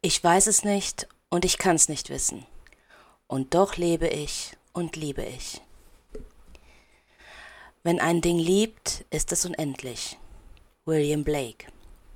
Ich weiß es nicht und ich kann's nicht wissen. Und doch lebe ich und liebe ich. Wenn ein Ding liebt, ist es unendlich. William Blake.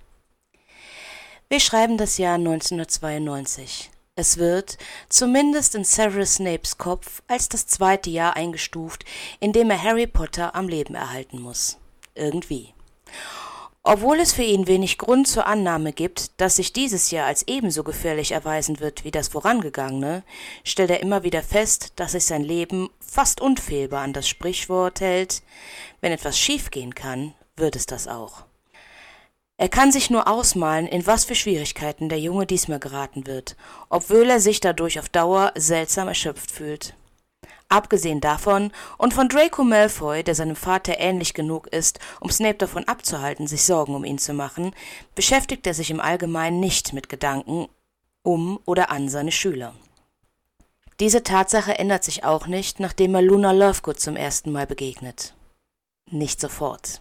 Wir schreiben das Jahr 1992. Es wird, zumindest in Severus Snapes Kopf, als das zweite Jahr eingestuft, in dem er Harry Potter am Leben erhalten muss. Irgendwie. Obwohl es für ihn wenig Grund zur Annahme gibt, dass sich dieses Jahr als ebenso gefährlich erweisen wird wie das vorangegangene, stellt er immer wieder fest, dass sich sein Leben fast unfehlbar an das Sprichwort hält: Wenn etwas schiefgehen kann, wird es das auch. Er kann sich nur ausmalen, in was für Schwierigkeiten der Junge diesmal geraten wird, obwohl er sich dadurch auf Dauer seltsam erschöpft fühlt. Abgesehen davon und von Draco Malfoy, der seinem Vater ähnlich genug ist, um Snape davon abzuhalten, sich Sorgen um ihn zu machen, beschäftigt er sich im Allgemeinen nicht mit Gedanken um oder an seine Schüler. Diese Tatsache ändert sich auch nicht, nachdem er Luna Lovegood zum ersten Mal begegnet. Nicht sofort.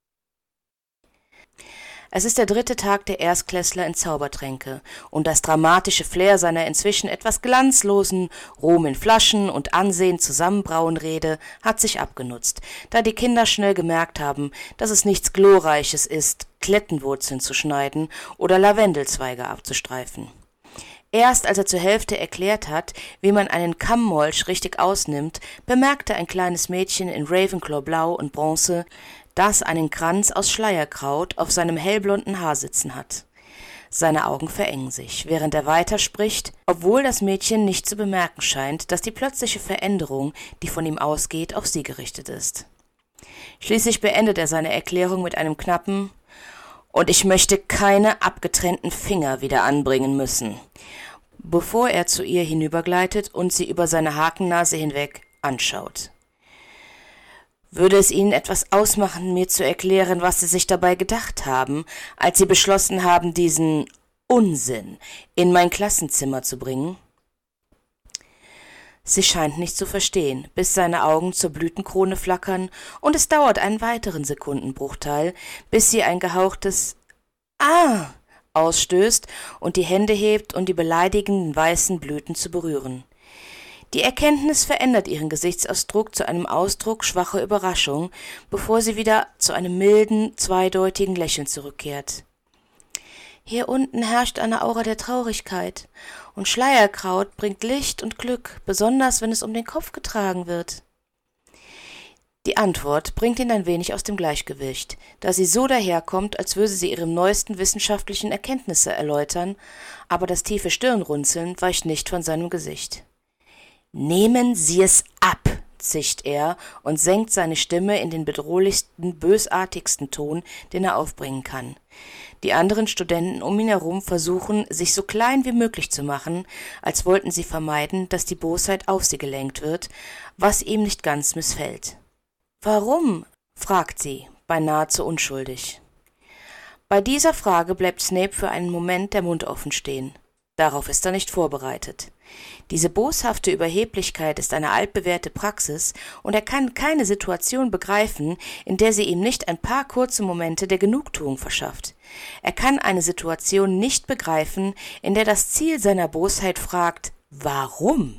Es ist der 3. Tag der Erstklässler in Zaubertränke, und das dramatische Flair seiner inzwischen etwas glanzlosen Ruhm in Flaschen und Ansehen zusammenbrauen Rede hat sich abgenutzt, da die Kinder schnell gemerkt haben, dass es nichts Glorreiches ist, Klettenwurzeln zu schneiden oder Lavendelzweige abzustreifen. Erst als er zur Hälfte erklärt hat, wie man einen Kammmolch richtig ausnimmt, bemerkte ein kleines Mädchen in Ravenclaw-Blau und Bronze, das einen Kranz aus Schleierkraut auf seinem hellblonden Haar sitzen hat. Seine Augen verengen sich, während er weiterspricht, obwohl das Mädchen nicht zu bemerken scheint, dass die plötzliche Veränderung, die von ihm ausgeht, auf sie gerichtet ist. Schließlich beendet er seine Erklärung mit einem knappen „Und ich möchte keine abgetrennten Finger wieder anbringen müssen“, bevor er zu ihr hinübergleitet und sie über seine Hakennase hinweg anschaut. Würde es Ihnen etwas ausmachen, mir zu erklären, was Sie sich dabei gedacht haben, als Sie beschlossen haben, diesen Unsinn in mein Klassenzimmer zu bringen? Sie scheint nicht zu verstehen, bis seine Augen zur Blütenkrone flackern, und es dauert einen weiteren Sekundenbruchteil, bis sie ein gehauchtes »Ah« ausstößt und die Hände hebt, um die beleidigenden weißen Blüten zu berühren. Die Erkenntnis verändert ihren Gesichtsausdruck zu einem Ausdruck schwacher Überraschung, bevor sie wieder zu einem milden, zweideutigen Lächeln zurückkehrt. »Hier unten herrscht eine Aura der Traurigkeit, und Schleierkraut bringt Licht und Glück, besonders wenn es um den Kopf getragen wird.« Die Antwort bringt ihn ein wenig aus dem Gleichgewicht, da sie so daherkommt, als würde sie ihre neuesten wissenschaftlichen Erkenntnisse erläutern, aber das tiefe Stirnrunzeln weicht nicht von seinem Gesicht. »Nehmen Sie es ab«, zischt er und senkt seine Stimme in den bedrohlichsten, bösartigsten Ton, den er aufbringen kann. Die anderen Studenten um ihn herum versuchen, sich so klein wie möglich zu machen, als wollten sie vermeiden, dass die Bosheit auf sie gelenkt wird, was ihm nicht ganz missfällt. »Warum?« fragt sie, beinahe zu unschuldig. Bei dieser Frage bleibt Snape für einen Moment der Mund offen stehen. Darauf ist er nicht vorbereitet. Diese boshafte Überheblichkeit ist eine altbewährte Praxis, und er kann keine Situation begreifen, in der sie ihm nicht ein paar kurze Momente der Genugtuung verschafft. Er kann eine Situation nicht begreifen, in der das Ziel seiner Bosheit fragt: »Warum?«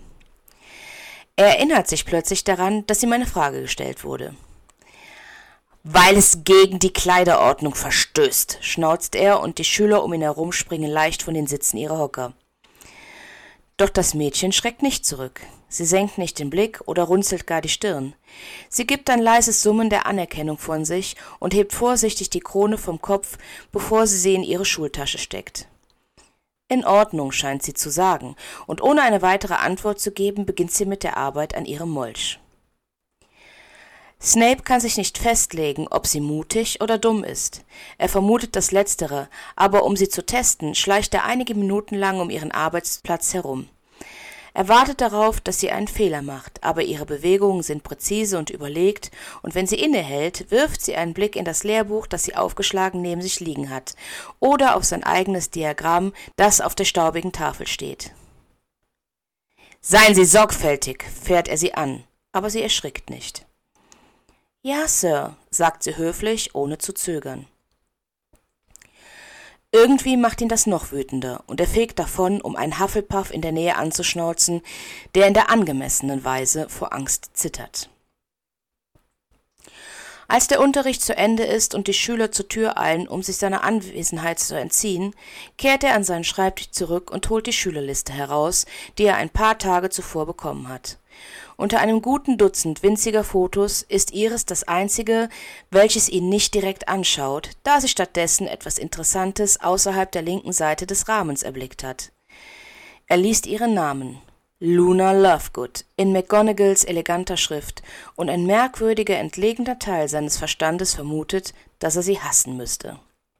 Er erinnert sich plötzlich daran, dass ihm eine Frage gestellt wurde. »Weil es gegen die Kleiderordnung verstößt«, schnauzt er, und die Schüler um ihn herum springen leicht von den Sitzen ihrer Hocker. Doch das Mädchen schreckt nicht zurück. Sie senkt nicht den Blick oder runzelt gar die Stirn. Sie gibt ein leises Summen der Anerkennung von sich und hebt vorsichtig die Krone vom Kopf, bevor sie in ihre Schultasche steckt. »In Ordnung«, scheint sie zu sagen, und ohne eine weitere Antwort zu geben, beginnt sie mit der Arbeit an ihrem Molch. Snape kann sich nicht festlegen, ob sie mutig oder dumm ist. Er vermutet das Letztere, aber um sie zu testen, schleicht er einige Minuten lang um ihren Arbeitsplatz herum. Er wartet darauf, dass sie einen Fehler macht, aber ihre Bewegungen sind präzise und überlegt, und wenn sie innehält, wirft sie einen Blick in das Lehrbuch, das sie aufgeschlagen neben sich liegen hat, oder auf sein eigenes Diagramm, das auf der staubigen Tafel steht. »Seien Sie sorgfältig«, fährt er sie an, aber sie erschrickt nicht. »Ja, Sir«, sagt sie höflich, ohne zu zögern. Irgendwie macht ihn das noch wütender, und er fegt davon, um einen Hufflepuff in der Nähe anzuschnauzen, der in der angemessenen Weise vor Angst zittert. Als der Unterricht zu Ende ist und die Schüler zur Tür eilen, um sich seiner Anwesenheit zu entziehen, kehrt er an seinen Schreibtisch zurück und holt die Schülerliste heraus, die er ein paar Tage zuvor bekommen hat. Unter einem guten Dutzend winziger Fotos ist Iris das einzige, welches ihn nicht direkt anschaut, da sie stattdessen etwas Interessantes außerhalb der linken Seite des Rahmens erblickt hat. Er liest ihren Namen: Luna Lovegood in McGonagalls eleganter Schrift, und ein merkwürdiger, entlegener Teil seines Verstandes vermutet, dass er sie hassen müsste.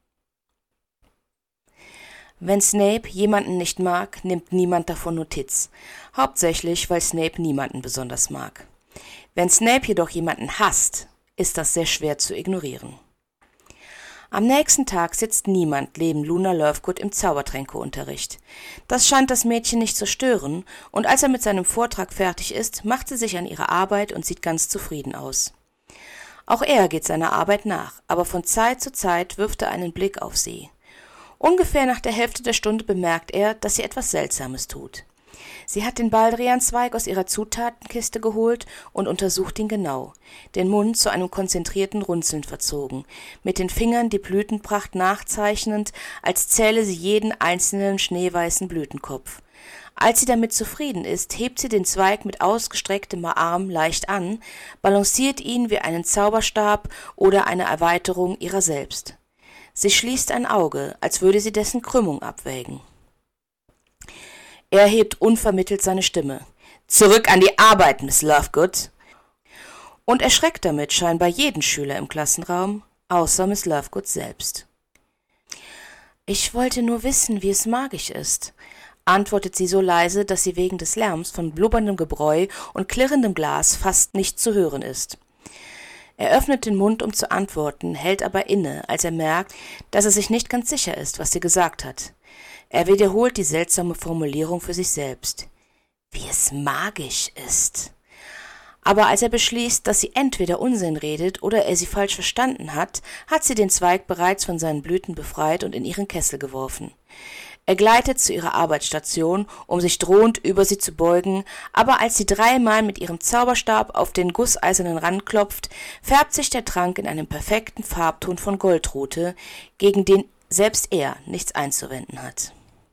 Wenn Snape jemanden nicht mag, nimmt niemand davon Notiz, hauptsächlich, weil Snape niemanden besonders mag. Wenn Snape jedoch jemanden hasst, ist das sehr schwer zu ignorieren. Am nächsten Tag sitzt niemand neben Luna Lovegood im Zaubertränkeunterricht. Das scheint das Mädchen nicht zu stören, und als er mit seinem Vortrag fertig ist, macht sie sich an ihre Arbeit und sieht ganz zufrieden aus. Auch er geht seiner Arbeit nach, aber von Zeit zu Zeit wirft er einen Blick auf sie. Ungefähr nach der Hälfte der Stunde bemerkt er, dass sie etwas Seltsames tut. Sie hat den Baldrianzweig aus ihrer Zutatenkiste geholt und untersucht ihn genau, den Mund zu einem konzentrierten Runzeln verzogen, mit den Fingern die Blütenpracht nachzeichnend, als zähle sie jeden einzelnen schneeweißen Blütenkopf. Als sie damit zufrieden ist, hebt sie den Zweig mit ausgestrecktem Arm leicht an, balanciert ihn wie einen Zauberstab oder eine Erweiterung ihrer selbst. Sie schließt ein Auge, als würde sie dessen Krümmung abwägen. Er hebt unvermittelt seine Stimme. »Zurück an die Arbeit, Miss Lovegood!« Und erschreckt damit scheinbar jeden Schüler im Klassenraum, außer Miss Lovegood selbst. »Ich wollte nur wissen, wie es magisch ist«, antwortet sie so leise, dass sie wegen des Lärms von blubberndem Gebräu und klirrendem Glas fast nicht zu hören ist. Er öffnet den Mund, um zu antworten, hält aber inne, als er merkt, dass er sich nicht ganz sicher ist, was sie gesagt hat. Er wiederholt die seltsame Formulierung für sich selbst. Wie es magisch ist. Aber als er beschließt, dass sie entweder Unsinn redet oder er sie falsch verstanden hat, hat sie den Zweig bereits von seinen Blüten befreit und in ihren Kessel geworfen. Er gleitet zu ihrer Arbeitsstation, um sich drohend über sie zu beugen, aber als sie 3-mal mit ihrem Zauberstab auf den gusseisernen Rand klopft, färbt sich der Trank in einem perfekten Farbton von Goldrute, gegen den selbst er nichts einzuwenden hat.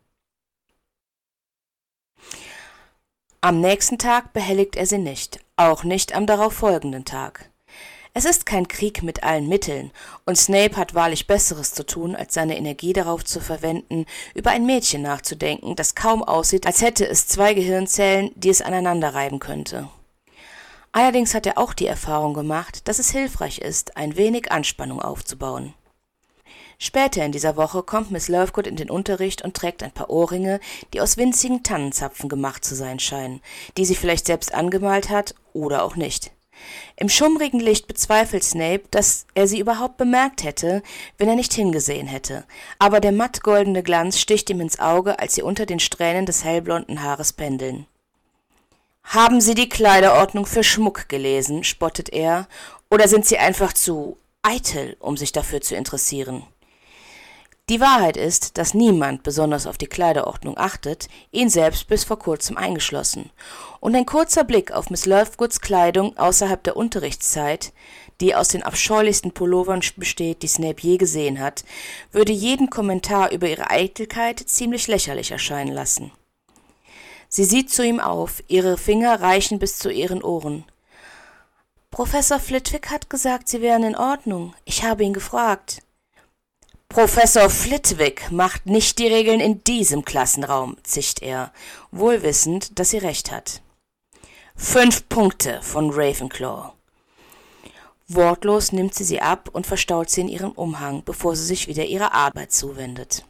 Am nächsten Tag behelligt er sie nicht, auch nicht am darauffolgenden Tag. Es ist kein Krieg mit allen Mitteln, und Snape hat wahrlich Besseres zu tun, als seine Energie darauf zu verwenden, über ein Mädchen nachzudenken, das kaum aussieht, als hätte es 2 Gehirnzellen, die es aneinander reiben könnte. Allerdings hat er auch die Erfahrung gemacht, dass es hilfreich ist, ein wenig Anspannung aufzubauen. Später in dieser Woche kommt Miss Lovegood in den Unterricht und trägt ein paar Ohrringe, die aus winzigen Tannenzapfen gemacht zu sein scheinen, die sie vielleicht selbst angemalt hat oder auch nicht. Im schummrigen Licht bezweifelt Snape, dass er sie überhaupt bemerkt hätte, wenn er nicht hingesehen hätte, aber der mattgoldene Glanz sticht ihm ins Auge, als sie unter den Strähnen des hellblonden Haares pendeln. »Haben Sie die Kleiderordnung für Schmuck gelesen?« spottet er, »oder sind Sie einfach zu eitel, um sich dafür zu interessieren?« Die Wahrheit ist, dass niemand besonders auf die Kleiderordnung achtet, ihn selbst bis vor kurzem eingeschlossen. Und ein kurzer Blick auf Miss Lovegoods Kleidung außerhalb der Unterrichtszeit, die aus den abscheulichsten Pullovern besteht, die Snape je gesehen hat, würde jeden Kommentar über ihre Eitelkeit ziemlich lächerlich erscheinen lassen. Sie sieht zu ihm auf, ihre Finger reichen bis zu ihren Ohren. »Professor Flitwick hat gesagt, Sie wären in Ordnung. Ich habe ihn gefragt.« »Professor Flitwick macht nicht die Regeln in diesem Klassenraum«, zischt er, wohl wissend, dass sie recht hat. 5 Punkte von Ravenclaw. Wortlos nimmt sie ab und verstaut sie in ihrem Umhang, bevor sie sich wieder ihrer Arbeit zuwendet.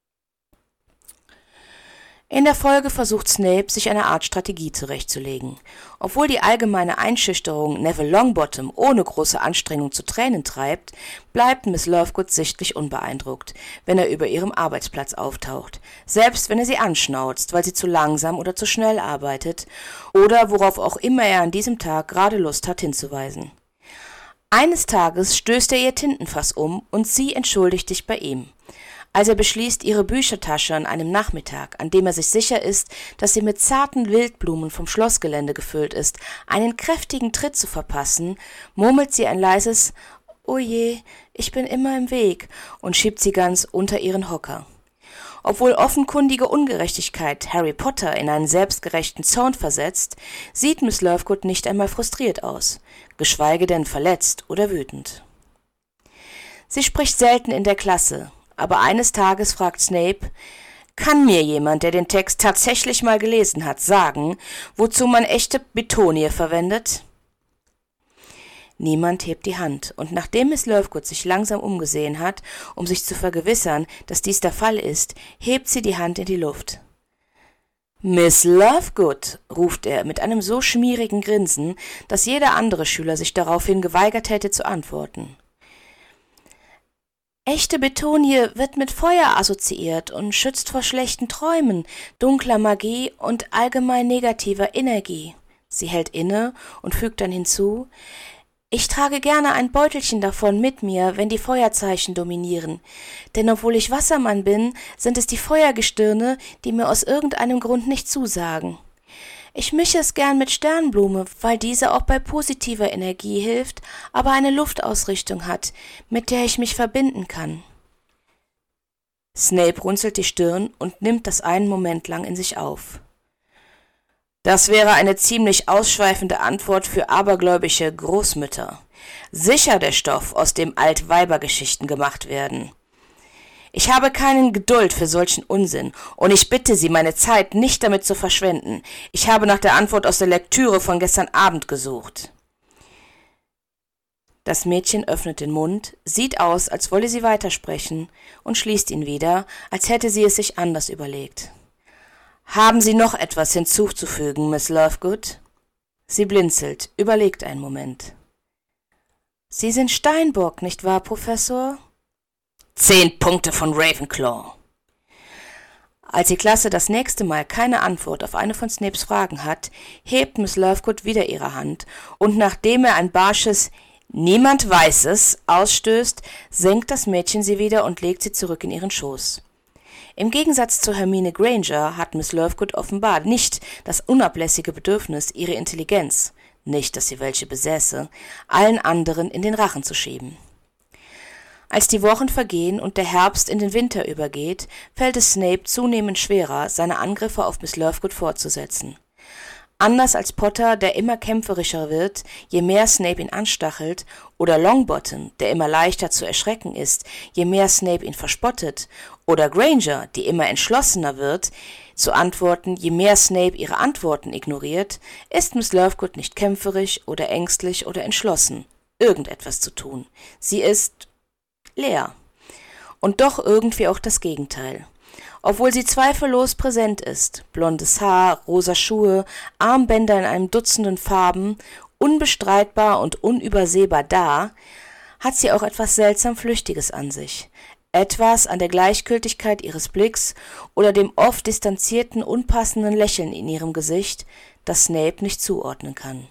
In der Folge versucht Snape, sich eine Art Strategie zurechtzulegen. Obwohl die allgemeine Einschüchterung Neville Longbottom ohne große Anstrengung zu Tränen treibt, bleibt Miss Lovegood sichtlich unbeeindruckt, wenn er über ihrem Arbeitsplatz auftaucht, selbst wenn er sie anschnauzt, weil sie zu langsam oder zu schnell arbeitet oder worauf auch immer er an diesem Tag gerade Lust hat hinzuweisen. Eines Tages stößt er ihr Tintenfass um und sie entschuldigt sich bei ihm. Als er beschließt, ihre Büchertasche an einem Nachmittag, an dem er sich sicher ist, dass sie mit zarten Wildblumen vom Schlossgelände gefüllt ist, einen kräftigen Tritt zu verpassen, murmelt sie ein leises »Oh je, ich bin immer im Weg« und schiebt sie ganz unter ihren Hocker. Obwohl offenkundige Ungerechtigkeit Harry Potter in einen selbstgerechten Zorn versetzt, sieht Miss Lovegood nicht einmal frustriert aus, geschweige denn verletzt oder wütend. Sie spricht selten in der Klasse, aber eines Tages fragt Snape, »Kann mir jemand, der den Text tatsächlich mal gelesen hat, sagen, wozu man echte Betonie verwendet?« Niemand hebt die Hand, und nachdem Miss Lovegood sich langsam umgesehen hat, um sich zu vergewissern, dass dies der Fall ist, hebt sie die Hand in die Luft. »Miss Lovegood«, ruft er mit einem so schmierigen Grinsen, dass jeder andere Schüler sich daraufhin geweigert hätte zu antworten. Echte Betonie wird mit Feuer assoziiert und schützt vor schlechten Träumen, dunkler Magie und allgemein negativer Energie. Sie hält inne und fügt dann hinzu, ich trage gerne ein Beutelchen davon mit mir, wenn die Feuerzeichen dominieren, denn obwohl ich Wassermann bin, sind es die Feuergestirne, die mir aus irgendeinem Grund nicht zusagen. Ich mische es gern mit Sternblume, weil diese auch bei positiver Energie hilft, aber eine Luftausrichtung hat, mit der ich mich verbinden kann. Snape runzelt die Stirn und nimmt das einen Moment lang in sich auf. Das wäre eine ziemlich ausschweifende Antwort für abergläubische Großmütter. Sicher der Stoff, aus dem Altweibergeschichten gemacht werden. Ich habe keinen Geduld für solchen Unsinn, und ich bitte Sie, meine Zeit nicht damit zu verschwenden. Ich habe nach der Antwort aus der Lektüre von gestern Abend gesucht. Das Mädchen öffnet den Mund, sieht aus, als wolle sie weitersprechen, und schließt ihn wieder, als hätte sie es sich anders überlegt. »Haben Sie noch etwas hinzuzufügen, Miss Lovegood?« Sie blinzelt, überlegt einen Moment. »Sie sind Steinbock, nicht wahr, Professor?« 10 Punkte von Ravenclaw. Als die Klasse das nächste Mal keine Antwort auf eine von Snapes Fragen hat, hebt Miss Lovegood wieder ihre Hand, und nachdem er ein barsches »Niemand weiß es« ausstößt, senkt das Mädchen sie wieder und legt sie zurück in ihren Schoß. Im Gegensatz zu Hermine Granger hat Miss Lovegood offenbar nicht das unablässige Bedürfnis, ihre Intelligenz, nicht, dass sie welche besäße, allen anderen in den Rachen zu schieben. Als die Wochen vergehen und der Herbst in den Winter übergeht, fällt es Snape zunehmend schwerer, seine Angriffe auf Miss Lovegood fortzusetzen. Anders als Potter, der immer kämpferischer wird, je mehr Snape ihn anstachelt, oder Longbottom, der immer leichter zu erschrecken ist, je mehr Snape ihn verspottet, oder Granger, die immer entschlossener wird, zu antworten, je mehr Snape ihre Antworten ignoriert, ist Miss Lovegood nicht kämpferisch oder ängstlich oder entschlossen, irgendetwas zu tun. Sie ist leer. Und doch irgendwie auch das Gegenteil. Obwohl sie zweifellos präsent ist, blondes Haar, rosa Schuhe, Armbänder in einem Dutzenden Farben, unbestreitbar und unübersehbar da, hat sie auch etwas seltsam Flüchtiges an sich. Etwas an der Gleichgültigkeit ihres Blicks oder dem oft distanzierten, unpassenden Lächeln in ihrem Gesicht, das Snape nicht zuordnen kann.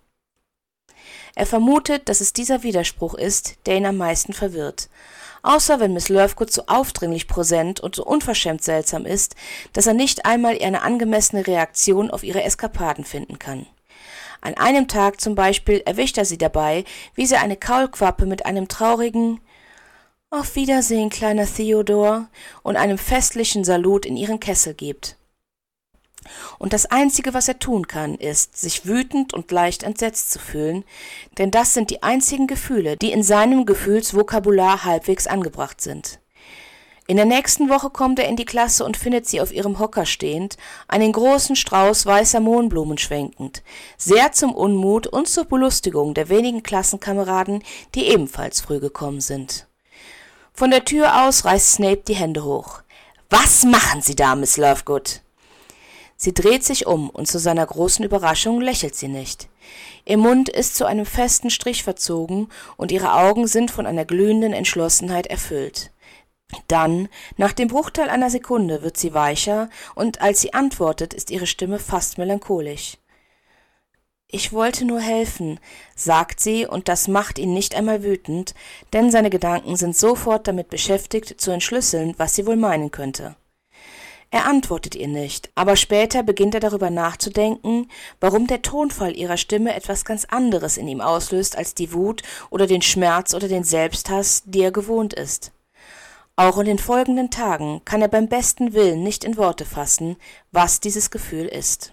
Er vermutet, dass es dieser Widerspruch ist, der ihn am meisten verwirrt. Außer wenn Miss Lovegood so aufdringlich präsent und so unverschämt seltsam ist, dass er nicht einmal eine angemessene Reaktion auf ihre Eskapaden finden kann. An einem Tag zum Beispiel erwischt er sie dabei, wie sie eine Kaulquappe mit einem traurigen »Auf Wiedersehen, kleiner Theodor« und einem festlichen Salut in ihren Kessel gibt. Und das Einzige, was er tun kann, ist, sich wütend und leicht entsetzt zu fühlen, denn das sind die einzigen Gefühle, die in seinem Gefühlsvokabular halbwegs angebracht sind. In der nächsten Woche kommt er in die Klasse und findet sie auf ihrem Hocker stehend, einen großen Strauß weißer Mohnblumen schwenkend, sehr zum Unmut und zur Belustigung der wenigen Klassenkameraden, die ebenfalls früh gekommen sind. Von der Tür aus reißt Snape die Hände hoch. »Was machen Sie da, Miss Lovegood?« Sie dreht sich um, und zu seiner großen Überraschung lächelt sie nicht. Ihr Mund ist zu einem festen Strich verzogen, und ihre Augen sind von einer glühenden Entschlossenheit erfüllt. Dann, nach dem Bruchteil einer Sekunde, wird sie weicher, und als sie antwortet, ist ihre Stimme fast melancholisch. Ich wollte nur helfen, sagt sie, und das macht ihn nicht einmal wütend, denn seine Gedanken sind sofort damit beschäftigt, zu entschlüsseln, was sie wohl meinen könnte. Er antwortet ihr nicht, aber später beginnt er darüber nachzudenken, warum der Tonfall ihrer Stimme etwas ganz anderes in ihm auslöst als die Wut oder den Schmerz oder den Selbsthass, die er gewohnt ist. Auch in den folgenden Tagen kann er beim besten Willen nicht in Worte fassen, was dieses Gefühl ist.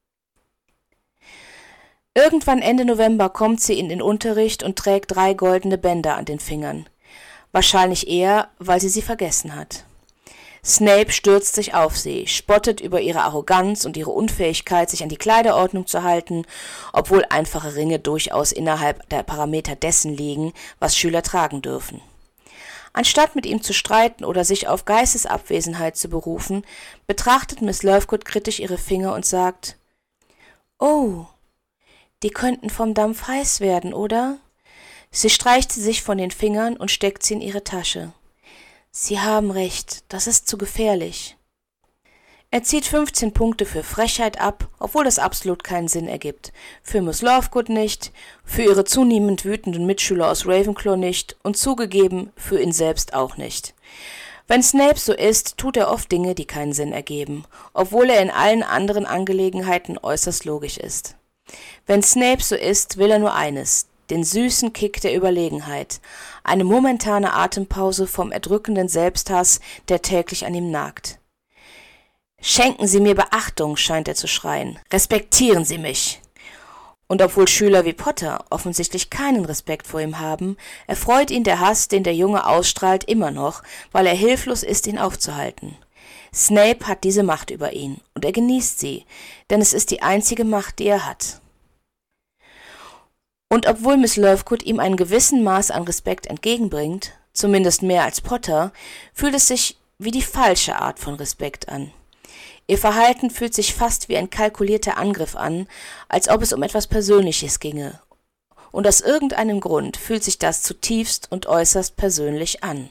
Irgendwann Ende November kommt sie in den Unterricht und trägt 3 goldene Bänder an den Fingern. Wahrscheinlich eher, weil sie vergessen hat. Snape stürzt sich auf sie, spottet über ihre Arroganz und ihre Unfähigkeit, sich an die Kleiderordnung zu halten, obwohl einfache Ringe durchaus innerhalb der Parameter dessen liegen, was Schüler tragen dürfen. Anstatt mit ihm zu streiten oder sich auf Geistesabwesenheit zu berufen, betrachtet Miss Lovegood kritisch ihre Finger und sagt: »Oh, die könnten vom Dampf heiß werden, oder?« Sie streicht sie sich von den Fingern und steckt sie in ihre Tasche. »Sie haben recht, das ist zu gefährlich.« Er zieht 15 Punkte für Frechheit ab, obwohl das absolut keinen Sinn ergibt. Für Miss Lovegood nicht, für ihre zunehmend wütenden Mitschüler aus Ravenclaw nicht und zugegeben, für ihn selbst auch nicht. Wenn Snape so ist, tut er oft Dinge, die keinen Sinn ergeben, obwohl er in allen anderen Angelegenheiten äußerst logisch ist. Wenn Snape so ist, will er nur eines: den süßen Kick der Überlegenheit, eine momentane Atempause vom erdrückenden Selbsthass, der täglich an ihm nagt. »Schenken Sie mir Beachtung«, scheint er zu schreien. »Respektieren Sie mich!« Und obwohl Schüler wie Potter offensichtlich keinen Respekt vor ihm haben, erfreut ihn der Hass, den der Junge ausstrahlt, immer noch, weil er hilflos ist, ihn aufzuhalten. Snape hat diese Macht über ihn, und er genießt sie, denn es ist die einzige Macht, die er hat. Und obwohl Miss Lovegood ihm einen gewissen Maß an Respekt entgegenbringt, zumindest mehr als Potter, fühlt es sich wie die falsche Art von Respekt an. Ihr Verhalten fühlt sich fast wie ein kalkulierter Angriff an, als ob es um etwas Persönliches ginge. Und aus irgendeinem Grund fühlt sich das zutiefst und äußerst persönlich an.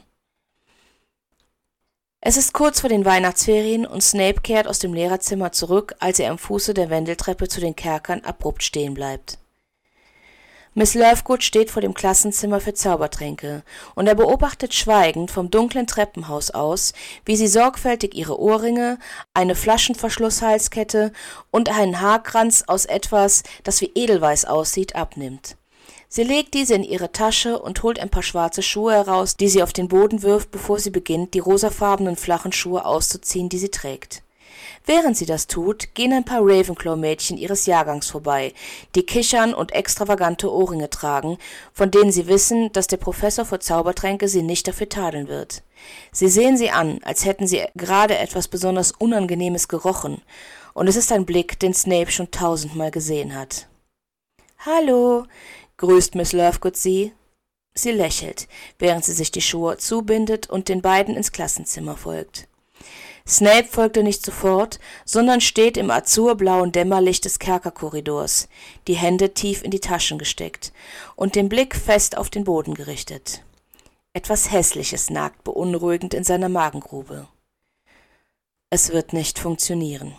Es ist kurz vor den Weihnachtsferien und Snape kehrt aus dem Lehrerzimmer zurück, als er am Fuße der Wendeltreppe zu den Kerkern abrupt stehen bleibt. Miss Lovegood steht vor dem Klassenzimmer für Zaubertränke, und er beobachtet schweigend vom dunklen Treppenhaus aus, wie sie sorgfältig ihre Ohrringe, eine Flaschenverschlusshalskette und einen Haarkranz aus etwas, das wie Edelweiß aussieht, abnimmt. Sie legt diese in ihre Tasche und holt ein paar schwarze Schuhe heraus, die sie auf den Boden wirft, bevor sie beginnt, die rosafarbenen flachen Schuhe auszuziehen, die sie trägt. Während sie das tut, gehen ein paar Ravenclaw-Mädchen ihres Jahrgangs vorbei, die kichern und extravagante Ohrringe tragen, von denen sie wissen, dass der Professor für Zaubertränke sie nicht dafür tadeln wird. Sie sehen sie an, als hätten sie gerade etwas besonders Unangenehmes gerochen, und es ist ein Blick, den Snape schon 1000-mal gesehen hat. »Hallo«, grüßt Miss Lovegood sie. Sie lächelt, während sie sich die Schuhe zubindet und den beiden ins Klassenzimmer folgt. Snape folgte nicht sofort, sondern steht im azurblauen Dämmerlicht des Kerkerkorridors, die Hände tief in die Taschen gesteckt und den Blick fest auf den Boden gerichtet. Etwas Hässliches nagt beunruhigend in seiner Magengrube. Es wird nicht funktionieren.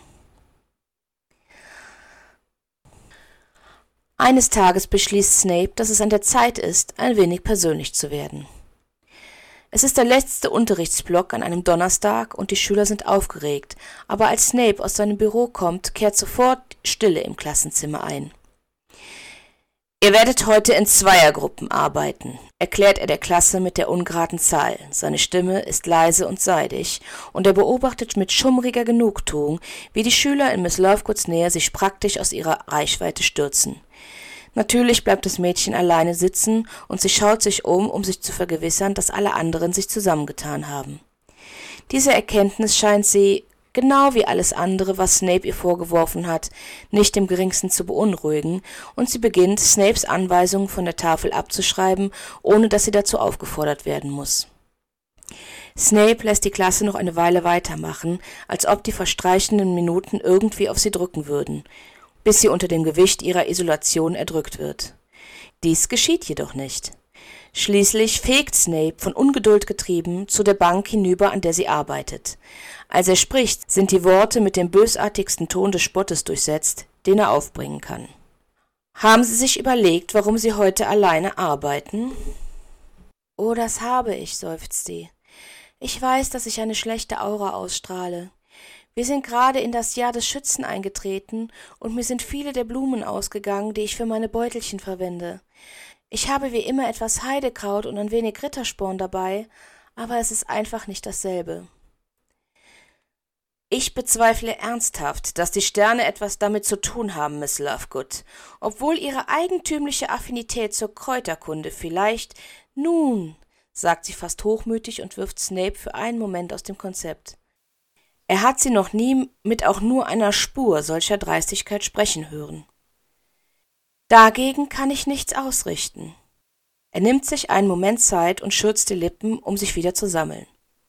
Eines Tages beschließt Snape, dass es an der Zeit ist, ein wenig persönlich zu werden. Es ist der letzte Unterrichtsblock an einem Donnerstag und die Schüler sind aufgeregt, aber als Snape aus seinem Büro kommt, kehrt sofort Stille im Klassenzimmer ein. »Ihr werdet heute in Zweiergruppen arbeiten«, erklärt er der Klasse mit der ungeraden Zahl. Seine Stimme ist leise und seidig, und er beobachtet mit schummriger Genugtuung, wie die Schüler in Miss Lovegoods Nähe sich praktisch aus ihrer Reichweite stürzen. Natürlich bleibt das Mädchen alleine sitzen und sie schaut sich um sich zu vergewissern, dass alle anderen sich zusammengetan haben. Diese Erkenntnis scheint sie, genau wie alles andere, was Snape ihr vorgeworfen hat, nicht im geringsten zu beunruhigen, und sie beginnt, Snapes Anweisungen von der Tafel abzuschreiben, ohne dass sie dazu aufgefordert werden muss. Snape lässt die Klasse noch eine Weile weitermachen, als ob die verstreichenden Minuten irgendwie auf sie drücken würden, bis sie unter dem Gewicht ihrer Isolation erdrückt wird. Dies geschieht jedoch nicht. Schließlich fegt Snape, von Ungeduld getrieben, zu der Bank hinüber, an der sie arbeitet. Als er spricht, sind die Worte mit dem bösartigsten Ton des Spottes durchsetzt, den er aufbringen kann. Haben Sie sich überlegt, warum Sie heute alleine arbeiten?« »Oh, das habe ich«, seufzt sie. »Ich weiß, dass ich eine schlechte Aura ausstrahle. Wir sind gerade in das Jahr des Schützen eingetreten und mir sind viele der Blumen ausgegangen, die ich für meine Beutelchen verwende. Ich habe wie immer etwas Heidekraut und ein wenig Rittersporn dabei, aber es ist einfach nicht dasselbe.« »Ich bezweifle ernsthaft, dass die Sterne etwas damit zu tun haben, Miss Lovegood, obwohl Ihre eigentümliche Affinität zur Kräuterkunde vielleicht, nun«, sagt sie fast hochmütig und wirft Snape für einen Moment aus dem Konzept. Er hat sie noch nie mit auch nur einer Spur solcher Dreistigkeit sprechen hören. »Dagegen kann ich nichts ausrichten.« Er nimmt sich einen Moment Zeit und schürzt die Lippen, um sich wieder zu sammeln.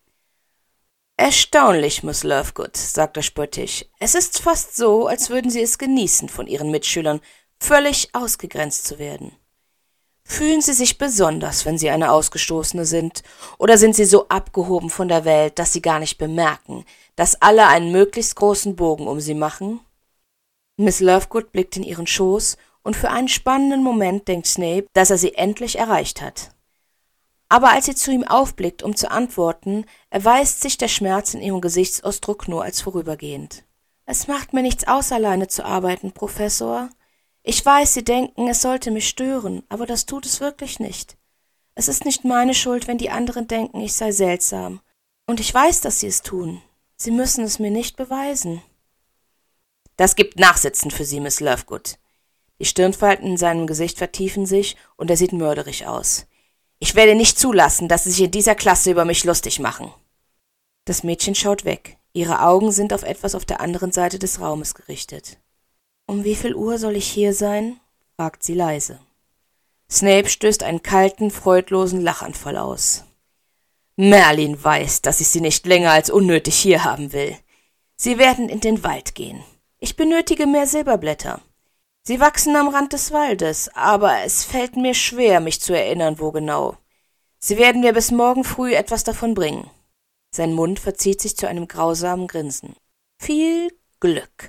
»Erstaunlich, Miss Lovegood«, sagt er spöttisch. »Es ist fast so, als würden Sie es genießen, von Ihren Mitschülern völlig ausgegrenzt zu werden. Fühlen Sie sich besonders, wenn Sie eine Ausgestoßene sind, oder sind Sie so abgehoben von der Welt, dass Sie gar nicht bemerken, dass alle einen möglichst großen Bogen um Sie machen?« Miss Lovegood blickt in ihren Schoß, und für einen spannenden Moment denkt Snape, dass er sie endlich erreicht hat. Aber als sie zu ihm aufblickt, um zu antworten, erweist sich der Schmerz in ihrem Gesichtsausdruck nur als vorübergehend. »Es macht mir nichts aus, alleine zu arbeiten, Professor. Ich weiß, Sie denken, es sollte mich stören, aber das tut es wirklich nicht. Es ist nicht meine Schuld, wenn die anderen denken, ich sei seltsam. Und ich weiß, dass sie es tun. Sie müssen es mir nicht beweisen.« »Das gibt Nachsitzen für Sie, Miss Lovegood.« Die Stirnfalten in seinem Gesicht vertiefen sich, und er sieht mörderisch aus. »Ich werde nicht zulassen, dass Sie sich in dieser Klasse über mich lustig machen.« Das Mädchen schaut weg. Ihre Augen sind auf etwas auf der anderen Seite des Raumes gerichtet. »Um wie viel Uhr soll ich hier sein?« fragt sie leise. Snape stößt einen kalten, freudlosen Lachanfall aus. »Merlin weiß, dass ich Sie nicht länger als unnötig hier haben will. Sie werden in den Wald gehen. Ich benötige mehr Silberblätter. Sie wachsen am Rand des Waldes, aber es fällt mir schwer, mich zu erinnern, wo genau. Sie werden mir bis morgen früh etwas davon bringen.« Sein Mund verzieht sich zu einem grausamen Grinsen. »Viel Glück!«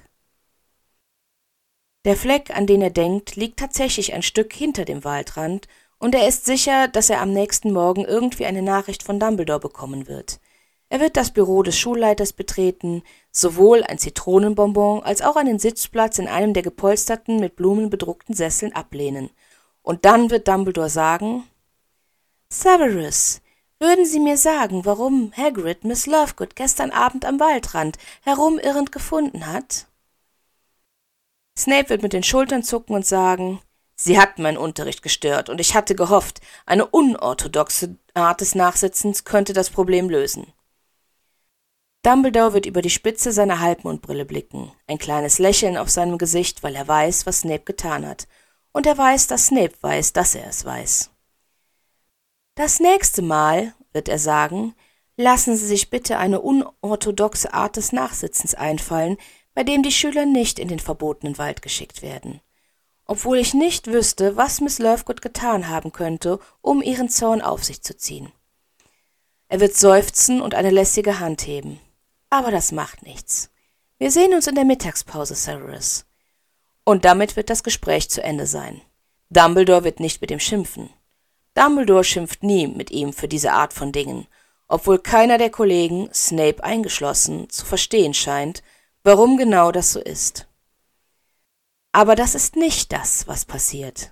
Der Fleck, an den er denkt, liegt tatsächlich ein Stück hinter dem Waldrand, und er ist sicher, dass er am nächsten Morgen irgendwie eine Nachricht von Dumbledore bekommen wird. Er wird das Büro des Schulleiters betreten, sowohl ein Zitronenbonbon als auch einen Sitzplatz in einem der gepolsterten, mit Blumen bedruckten Sesseln ablehnen. Und dann wird Dumbledore sagen: »Severus, würden Sie mir sagen, warum Hagrid Miss Lovegood gestern Abend am Waldrand herumirrend gefunden hat?« Snape wird mit den Schultern zucken und sagen: »Sie hat meinen Unterricht gestört, und ich hatte gehofft, eine unorthodoxe Art des Nachsitzens könnte das Problem lösen.« Dumbledore wird über die Spitze seiner Halbmondbrille blicken, ein kleines Lächeln auf seinem Gesicht, weil er weiß, was Snape getan hat, und er weiß, dass Snape weiß, dass er es weiß. »Das nächste Mal«, wird er sagen, »lassen Sie sich bitte eine unorthodoxe Art des Nachsitzens einfallen, bei dem die Schüler nicht in den verbotenen Wald geschickt werden. Obwohl ich nicht wüsste, was Miss Lovegood getan haben könnte, um ihren Zorn auf sich zu ziehen.« Er wird seufzen und eine lässige Hand heben. »Aber das macht nichts. Wir sehen uns in der Mittagspause, Severus.« Und damit wird das Gespräch zu Ende sein. Dumbledore wird nicht mit ihm schimpfen. Dumbledore schimpft nie mit ihm für diese Art von Dingen, obwohl keiner der Kollegen, Snape eingeschlossen, zu verstehen scheint, warum genau das so ist. Aber das ist nicht das, was passiert.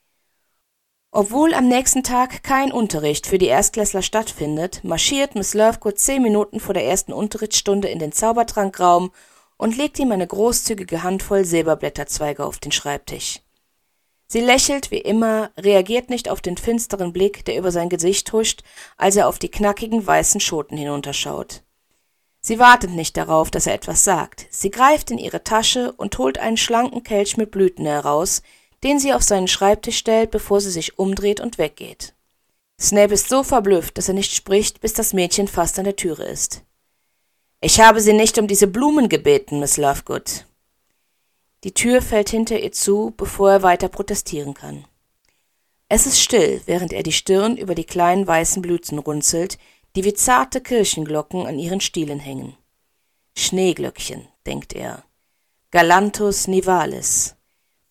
Obwohl am nächsten Tag kein Unterricht für die Erstklässler stattfindet, marschiert Miss Lovegood 10 Minuten vor der ersten Unterrichtsstunde in den Zaubertrankraum und legt ihm eine großzügige Handvoll Silberblätterzweige auf den Schreibtisch. Sie lächelt wie immer, reagiert nicht auf den finsteren Blick, der über sein Gesicht huscht, als er auf die knackigen weißen Schoten hinunterschaut. Sie wartet nicht darauf, dass er etwas sagt. Sie greift in ihre Tasche und holt einen schlanken Kelch mit Blüten heraus, den sie auf seinen Schreibtisch stellt, bevor sie sich umdreht und weggeht. Snape ist so verblüfft, dass er nicht spricht, bis das Mädchen fast an der Türe ist. »Ich habe Sie nicht um diese Blumen gebeten, Miss Lovegood.« Die Tür fällt hinter ihr zu, bevor er weiter protestieren kann. Es ist still, während er die Stirn über die kleinen weißen Blüten runzelt, die wie zarte Kirchenglocken an ihren Stielen hängen. »Schneeglöckchen«, denkt er. »Galanthus nivalis«.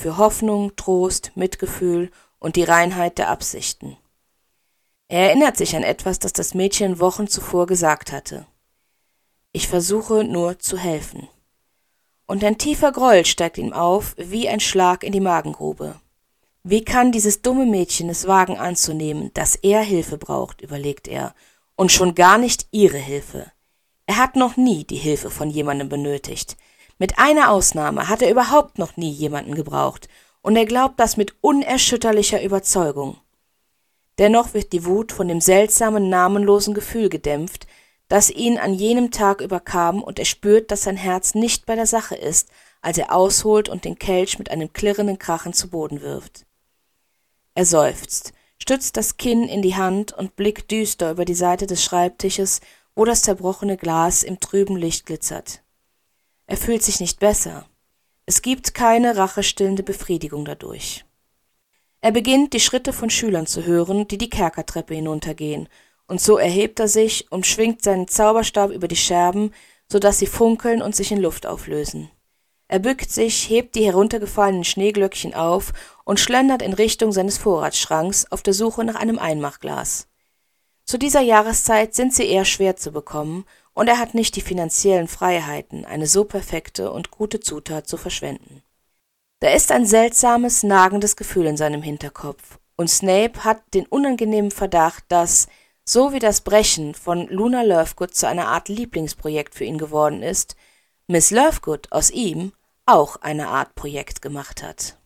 für Hoffnung, Trost, Mitgefühl und die Reinheit der Absichten. Er erinnert sich an etwas, das das Mädchen Wochen zuvor gesagt hatte. »Ich versuche nur zu helfen.« Und ein tiefer Groll steigt ihm auf, wie ein Schlag in die Magengrube. Wie kann dieses dumme Mädchen es wagen anzunehmen, dass er Hilfe braucht, überlegt er, und schon gar nicht ihre Hilfe. Er hat noch nie die Hilfe von jemandem benötigt. Mit einer Ausnahme hat er überhaupt noch nie jemanden gebraucht, und er glaubt das mit unerschütterlicher Überzeugung. Dennoch wird die Wut von dem seltsamen, namenlosen Gefühl gedämpft, das ihn an jenem Tag überkam, und er spürt, dass sein Herz nicht bei der Sache ist, als er ausholt und den Kelch mit einem klirrenden Krachen zu Boden wirft. Er seufzt, stützt das Kinn in die Hand und blickt düster über die Seite des Schreibtisches, wo das zerbrochene Glas im trüben Licht glitzert. Er fühlt sich nicht besser. Es gibt keine rachestillende Befriedigung dadurch. Er beginnt, die Schritte von Schülern zu hören, die die Kerkertreppe hinuntergehen, und so erhebt er sich und schwingt seinen Zauberstab über die Scherben, so dass sie funkeln und sich in Luft auflösen. Er bückt sich, hebt die heruntergefallenen Schneeglöckchen auf und schlendert in Richtung seines Vorratsschranks auf der Suche nach einem Einmachglas. Zu dieser Jahreszeit sind sie eher schwer zu bekommen, und er hat nicht die finanziellen Freiheiten, eine so perfekte und gute Zutat zu verschwenden. Da ist ein seltsames, nagendes Gefühl in seinem Hinterkopf, und Snape hat den unangenehmen Verdacht, dass, so wie das Brechen von Luna Lovegood zu einer Art Lieblingsprojekt für ihn geworden ist, Miss Lovegood aus ihm auch eine Art Projekt gemacht hat.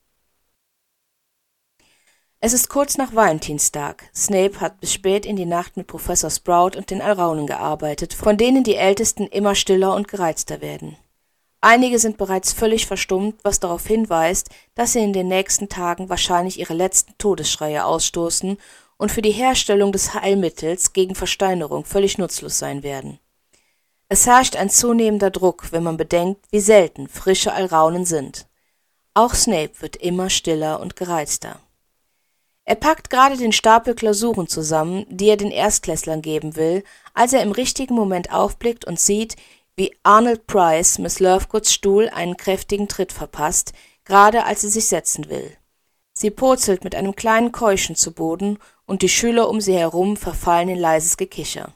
Es ist kurz nach Valentinstag. Snape hat bis spät in die Nacht mit Professor Sprout und den Alraunen gearbeitet, von denen die Ältesten immer stiller und gereizter werden. Einige sind bereits völlig verstummt, was darauf hinweist, dass sie in den nächsten Tagen wahrscheinlich ihre letzten Todesschreie ausstoßen und für die Herstellung des Heilmittels gegen Versteinerung völlig nutzlos sein werden. Es herrscht ein zunehmender Druck, wenn man bedenkt, wie selten frische Alraunen sind. Auch Snape wird immer stiller und gereizter. Er packt gerade den Stapel Klausuren zusammen, die er den Erstklässlern geben will, als er im richtigen Moment aufblickt und sieht, wie Arnold Price Miss Lovegoods Stuhl einen kräftigen Tritt verpasst, gerade als sie sich setzen will. Sie purzelt mit einem kleinen Keuchen zu Boden, und die Schüler um sie herum verfallen in leises Gekicher.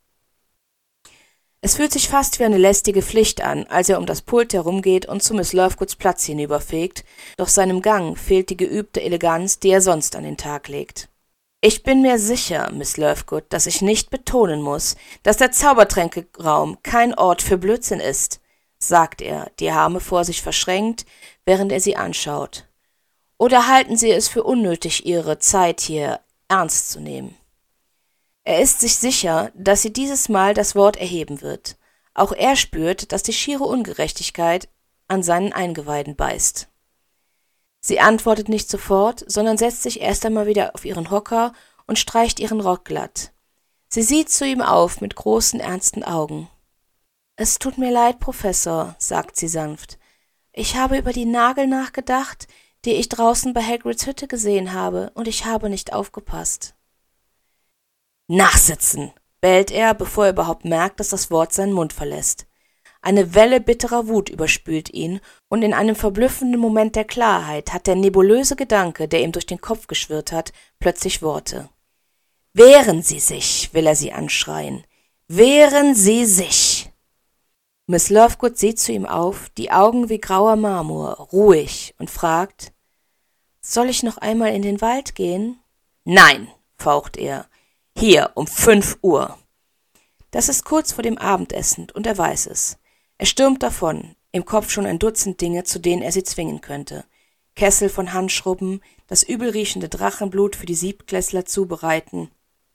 Es fühlt sich fast wie eine lästige Pflicht an, als er um das Pult herumgeht und zu Miss Lovegoods Platz hinüberfegt, doch seinem Gang fehlt die geübte Eleganz, die er sonst an den Tag legt. »Ich bin mir sicher, Miss Lovegood, dass ich nicht betonen muss, dass der Zaubertränkeraum kein Ort für Blödsinn ist«, sagt er, die Arme vor sich verschränkt, während er sie anschaut. »Oder halten Sie es für unnötig, Ihre Zeit hier ernst zu nehmen?« Er ist sich sicher, dass sie dieses Mal das Wort erheben wird. Auch er spürt, dass die schiere Ungerechtigkeit an seinen Eingeweiden beißt. Sie antwortet nicht sofort, sondern setzt sich erst einmal wieder auf ihren Hocker und streicht ihren Rock glatt. Sie sieht zu ihm auf mit großen, ernsten Augen. »Es tut mir leid, Professor«, sagt sie sanft. »Ich habe über die Nagel nachgedacht, die ich draußen bei Hagrids Hütte gesehen habe, und ich habe nicht aufgepasst.« »Nachsitzen«, bellt er, bevor er überhaupt merkt, dass das Wort seinen Mund verlässt. Eine Welle bitterer Wut überspült ihn, und in einem verblüffenden Moment der Klarheit hat der nebulöse Gedanke, der ihm durch den Kopf geschwirrt hat, plötzlich Worte. »Wehren Sie sich«, will er sie anschreien. »Wehren Sie sich!« Miss Lovegood sieht zu ihm auf, die Augen wie grauer Marmor, ruhig, und fragt, »Soll ich noch einmal in den Wald gehen?« »Nein«, faucht er, »hier um 5 Uhr.« Das ist kurz vor dem Abendessen, und er weiß es. Er stürmt davon, im Kopf schon ein Dutzend Dinge, zu denen er sie zwingen könnte. Kessel von Handschrubben, das übelriechende Drachenblut für die Siebtklässler zubereiten,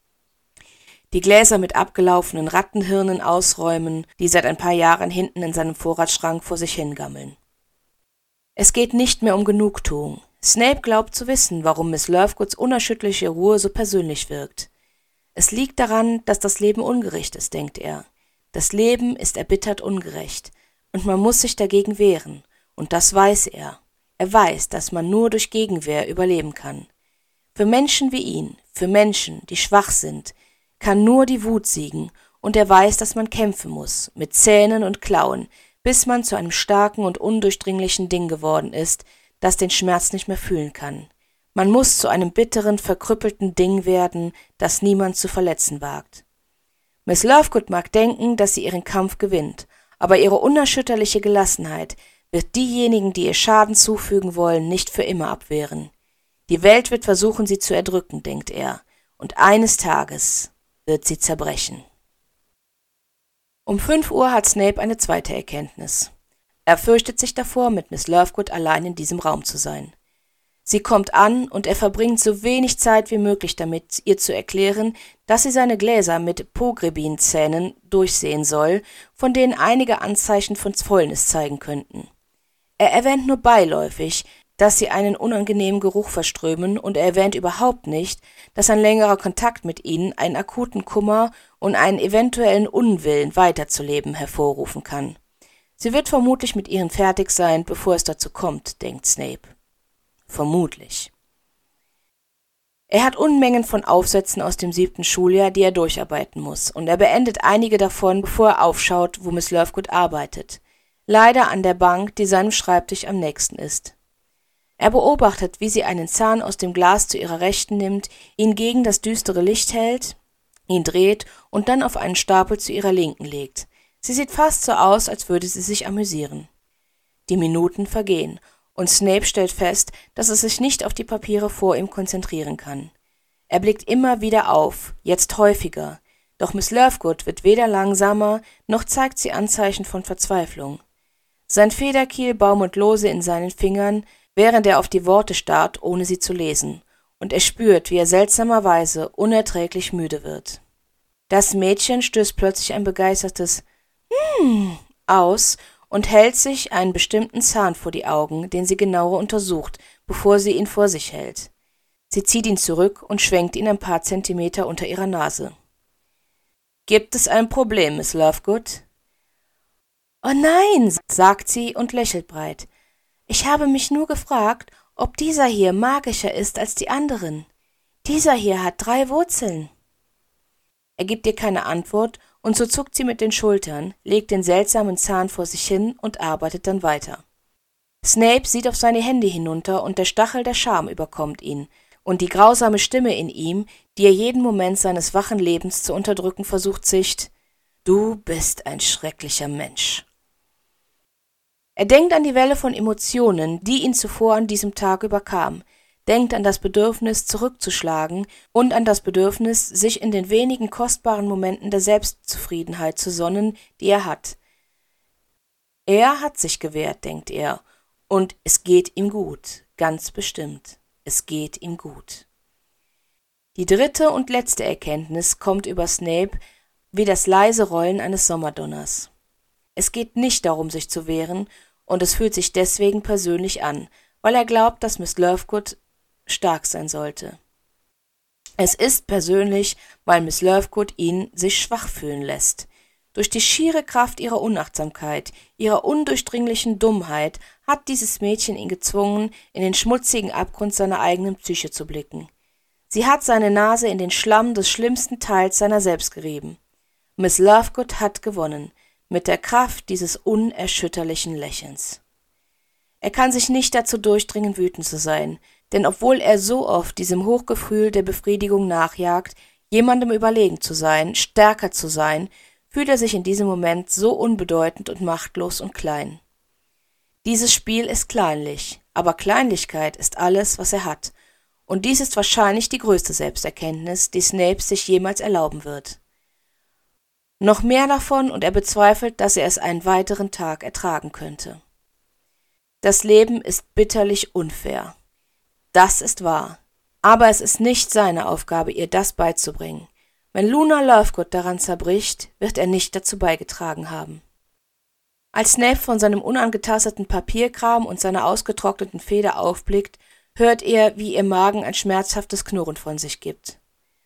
die Gläser mit abgelaufenen Rattenhirnen ausräumen, die seit ein paar Jahren hinten in seinem Vorratsschrank vor sich hingammeln. Es geht nicht mehr um Genugtuung. Snape glaubt zu wissen, warum Miss Lovegoods unerschütterliche Ruhe so persönlich wirkt. Es liegt daran, dass das Leben ungerecht ist, denkt er. Das Leben ist erbittert ungerecht, und man muss sich dagegen wehren, und das weiß er. Er weiß, dass man nur durch Gegenwehr überleben kann. Für Menschen wie ihn, für Menschen, die schwach sind, kann nur die Wut siegen, und er weiß, dass man kämpfen muss, mit Zähnen und Klauen, bis man zu einem starken und undurchdringlichen Ding geworden ist, das den Schmerz nicht mehr fühlen kann. Man muss zu einem bitteren, verkrüppelten Ding werden, das niemand zu verletzen wagt. Miss Lovegood mag denken, dass sie ihren Kampf gewinnt, aber ihre unerschütterliche Gelassenheit wird diejenigen, die ihr Schaden zufügen wollen, nicht für immer abwehren. Die Welt wird versuchen, sie zu erdrücken, denkt er, und eines Tages wird sie zerbrechen. Um 5 Uhr hat Snape eine zweite Erkenntnis. Er fürchtet sich davor, mit Miss Lovegood allein in diesem Raum zu sein. Sie kommt an, und er verbringt so wenig Zeit wie möglich damit, ihr zu erklären, dass sie seine Gläser mit Pogrebin-Zähnen durchsehen soll, von denen einige Anzeichen von Fäulnis zeigen könnten. Er erwähnt nur beiläufig, dass sie einen unangenehmen Geruch verströmen, und er erwähnt überhaupt nicht, dass ein längerer Kontakt mit ihnen einen akuten Kummer und einen eventuellen Unwillen weiterzuleben hervorrufen kann. Sie wird vermutlich mit ihnen fertig sein, bevor es dazu kommt, denkt Snape. Vermutlich. Er hat Unmengen von Aufsätzen aus dem 7. Schuljahr, die er durcharbeiten muss, und er beendet einige davon, bevor er aufschaut, wo Miss Lovegood arbeitet. Leider an der Bank, die seinem Schreibtisch am nächsten ist. Er beobachtet, wie sie einen Zahn aus dem Glas zu ihrer Rechten nimmt, ihn gegen das düstere Licht hält, ihn dreht und dann auf einen Stapel zu ihrer Linken legt. Sie sieht fast so aus, als würde sie sich amüsieren. Die Minuten vergehen, und Snape stellt fest, dass er sich nicht auf die Papiere vor ihm konzentrieren kann. Er blickt immer wieder auf, jetzt häufiger, doch Miss Lovegood wird weder langsamer, noch zeigt sie Anzeichen von Verzweiflung. Sein Federkiel baumelt lose in seinen Fingern, während er auf die Worte starrt, ohne sie zu lesen, und er spürt, wie er seltsamerweise unerträglich müde wird. Das Mädchen stößt plötzlich ein begeistertes aus und hält sich einen bestimmten Zahn vor die Augen, den sie genauer untersucht, bevor sie ihn vor sich hält. Sie zieht ihn zurück und schwenkt ihn ein paar Zentimeter unter ihrer Nase. »Gibt es ein Problem, Miss Lovegood?« »Oh nein«, sagt sie und lächelt breit. »Ich habe mich nur gefragt, ob dieser hier magischer ist als die anderen. Dieser hier hat 3 Wurzeln.« Er gibt ihr keine Antwort, und so zuckt sie mit den Schultern, legt den seltsamen Zahn vor sich hin und arbeitet dann weiter. Snape sieht auf seine Hände hinunter, und der Stachel der Scham überkommt ihn, und die grausame Stimme in ihm, die er jeden Moment seines wachen Lebens zu unterdrücken versucht, zischt: »Du bist ein schrecklicher Mensch.« Er denkt an die Welle von Emotionen, die ihn zuvor an diesem Tag überkam, denkt an das Bedürfnis, zurückzuschlagen und an das Bedürfnis, sich in den wenigen kostbaren Momenten der Selbstzufriedenheit zu sonnen, die er hat. Er hat sich gewehrt, denkt er, und es geht ihm gut, ganz bestimmt, es geht ihm gut. Die dritte und letzte Erkenntnis kommt über Snape wie das leise Rollen eines Sommerdonners. Es geht nicht darum, sich zu wehren, und es fühlt sich deswegen persönlich an, weil er glaubt, dass Miss Lovegood stark sein sollte. Es ist persönlich, weil Miss Lovegood ihn sich schwach fühlen lässt. Durch die schiere Kraft ihrer Unachtsamkeit, ihrer undurchdringlichen Dummheit hat dieses Mädchen ihn gezwungen, in den schmutzigen Abgrund seiner eigenen Psyche zu blicken. Sie hat seine Nase in den Schlamm des schlimmsten Teils seiner selbst gerieben. Miss Lovegood hat gewonnen, mit der Kraft dieses unerschütterlichen Lächelns. Er kann sich nicht dazu durchdringen, wütend zu sein, denn obwohl er so oft diesem Hochgefühl der Befriedigung nachjagt, jemandem überlegen zu sein, stärker zu sein, fühlt er sich in diesem Moment so unbedeutend und machtlos und klein. Dieses Spiel ist kleinlich, aber Kleinlichkeit ist alles, was er hat, und dies ist wahrscheinlich die größte Selbsterkenntnis, die Snape sich jemals erlauben wird. Noch mehr davon, und er bezweifelt, dass er es einen weiteren Tag ertragen könnte. Das Leben ist bitterlich unfair. Das ist wahr. Aber es ist nicht seine Aufgabe, ihr das beizubringen. Wenn Luna Lovegood daran zerbricht, wird er nicht dazu beigetragen haben. Als Snape von seinem unangetasteten Papierkram und seiner ausgetrockneten Feder aufblickt, hört er, wie ihr Magen ein schmerzhaftes Knurren von sich gibt.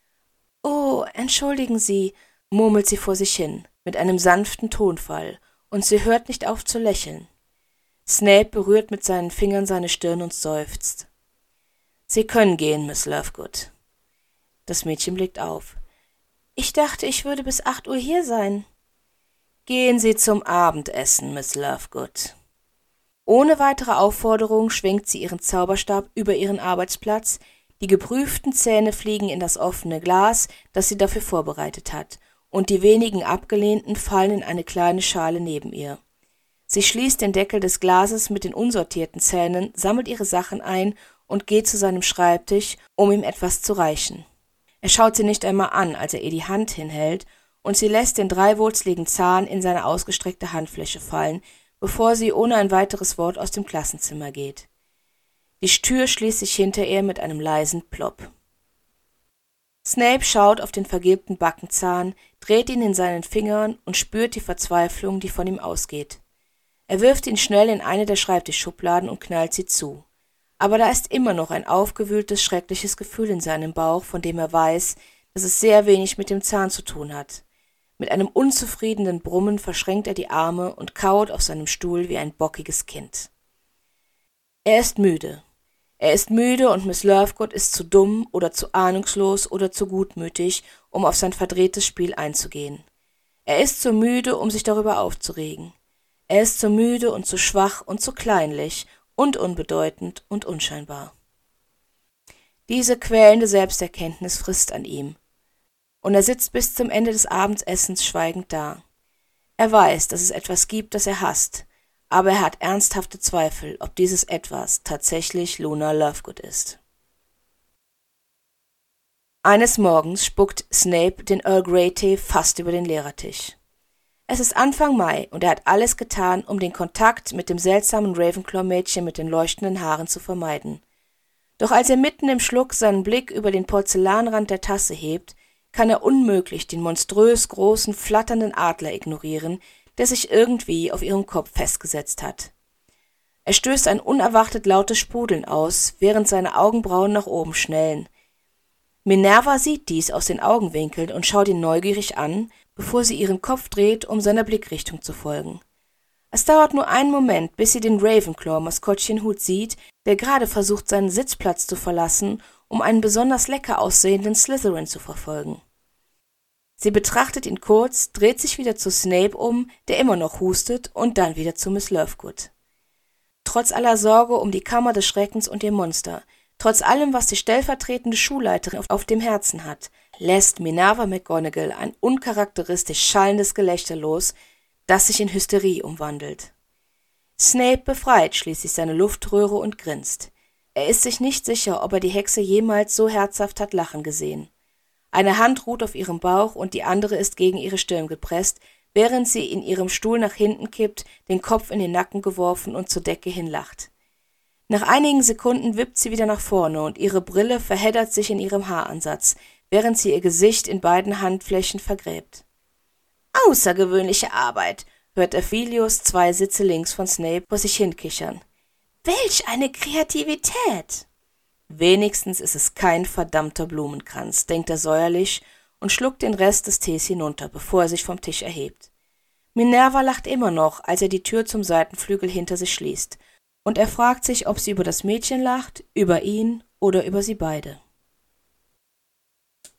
»Oh, entschuldigen Sie«, murmelt sie vor sich hin, mit einem sanften Tonfall, und sie hört nicht auf zu lächeln. Snape berührt mit seinen Fingern seine Stirn und seufzt. »Sie können gehen, Miss Lovegood.« Das Mädchen blickt auf. »Ich dachte, ich würde bis 8 Uhr hier sein.« »Gehen Sie zum Abendessen, Miss Lovegood.« Ohne weitere Aufforderung schwenkt sie ihren Zauberstab über ihren Arbeitsplatz, die geprüften Zähne fliegen in das offene Glas, das sie dafür vorbereitet hat, und die wenigen abgelehnten fallen in eine kleine Schale neben ihr. Sie schließt den Deckel des Glases mit den unsortierten Zähnen, sammelt ihre Sachen ein und geht zu seinem Schreibtisch, um ihm etwas zu reichen. Er schaut sie nicht einmal an, als er ihr die Hand hinhält, und sie lässt den dreiwurzligen Zahn in seine ausgestreckte Handfläche fallen, bevor sie ohne ein weiteres Wort aus dem Klassenzimmer geht. Die Tür schließt sich hinter ihr mit einem leisen Plopp. Snape schaut auf den vergilbten Backenzahn, dreht ihn in seinen Fingern und spürt die Verzweiflung, die von ihm ausgeht. Er wirft ihn schnell in eine der Schreibtischschubladen und knallt sie zu. Aber da ist immer noch ein aufgewühltes, schreckliches Gefühl in seinem Bauch, von dem er weiß, dass es sehr wenig mit dem Zahn zu tun hat. Mit einem unzufriedenen Brummen verschränkt er die Arme und kauert auf seinem Stuhl wie ein bockiges Kind. Er ist müde. Er ist müde und Miss Lovegood ist zu dumm oder zu ahnungslos oder zu gutmütig, um auf sein verdrehtes Spiel einzugehen. Er ist zu müde, um sich darüber aufzuregen. Er ist zu müde und zu schwach und zu kleinlich und unbedeutend und unscheinbar. Diese quälende Selbsterkenntnis frisst an ihm. Und er sitzt bis zum Ende des Abendessens schweigend da. Er weiß, dass es etwas gibt, das er hasst, aber er hat ernsthafte Zweifel, ob dieses Etwas tatsächlich Luna Lovegood ist. Eines Morgens spuckt Snape den Earl Grey Tee fast über den Lehrertisch. Es ist Anfang Mai und er hat alles getan, um den Kontakt mit dem seltsamen Ravenclaw-Mädchen mit den leuchtenden Haaren zu vermeiden. Doch als er mitten im Schluck seinen Blick über den Porzellanrand der Tasse hebt, kann er unmöglich den monströs großen, flatternden Adler ignorieren, der sich irgendwie auf ihrem Kopf festgesetzt hat. Er stößt ein unerwartet lautes Sprudeln aus, während seine Augenbrauen nach oben schnellen. Minerva sieht dies aus den Augenwinkeln und schaut ihn neugierig an, bevor sie ihren Kopf dreht, um seiner Blickrichtung zu folgen. Es dauert nur einen Moment, bis sie den Ravenclaw-Maskottchenhut sieht, der gerade versucht, seinen Sitzplatz zu verlassen, um einen besonders lecker aussehenden Slytherin zu verfolgen. Sie betrachtet ihn kurz, dreht sich wieder zu Snape um, der immer noch hustet, und dann wieder zu Miss Lovegood. Trotz aller Sorge um die Kammer des Schreckens und ihr Monster, trotz allem, was die stellvertretende Schulleiterin auf dem Herzen hat, lässt Minerva McGonagall ein uncharakteristisch schallendes Gelächter los, das sich in Hysterie umwandelt. Snape befreit schließlich seine Luftröhre und grinst. Er ist sich nicht sicher, ob er die Hexe jemals so herzhaft hat lachen gesehen. Eine Hand ruht auf ihrem Bauch und die andere ist gegen ihre Stirn gepresst, während sie in ihrem Stuhl nach hinten kippt, den Kopf in den Nacken geworfen und zur Decke hin lacht. Nach einigen Sekunden wippt sie wieder nach vorne und ihre Brille verheddert sich in ihrem Haaransatz, während sie ihr Gesicht in beiden Handflächen vergräbt. »Außergewöhnliche Arbeit«, hört Aphelios 2 Sitze links von Snape vor sich hinkichern. »Welch eine Kreativität!« »Wenigstens ist es kein verdammter Blumenkranz«, denkt er säuerlich und schluckt den Rest des Tees hinunter, bevor er sich vom Tisch erhebt. Minerva lacht immer noch, als er die Tür zum Seitenflügel hinter sich schließt, und er fragt sich, ob sie über das Mädchen lacht, über ihn oder über sie beide.